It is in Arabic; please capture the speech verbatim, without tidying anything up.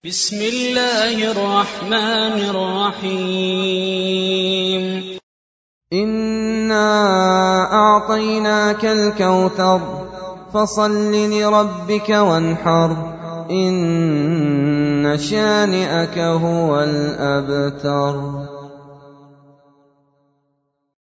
بسم الله الرحمن الرحيم إنا أعطيناك الكوثر فصل لربك وانحر إن شانئك هو الأبتر.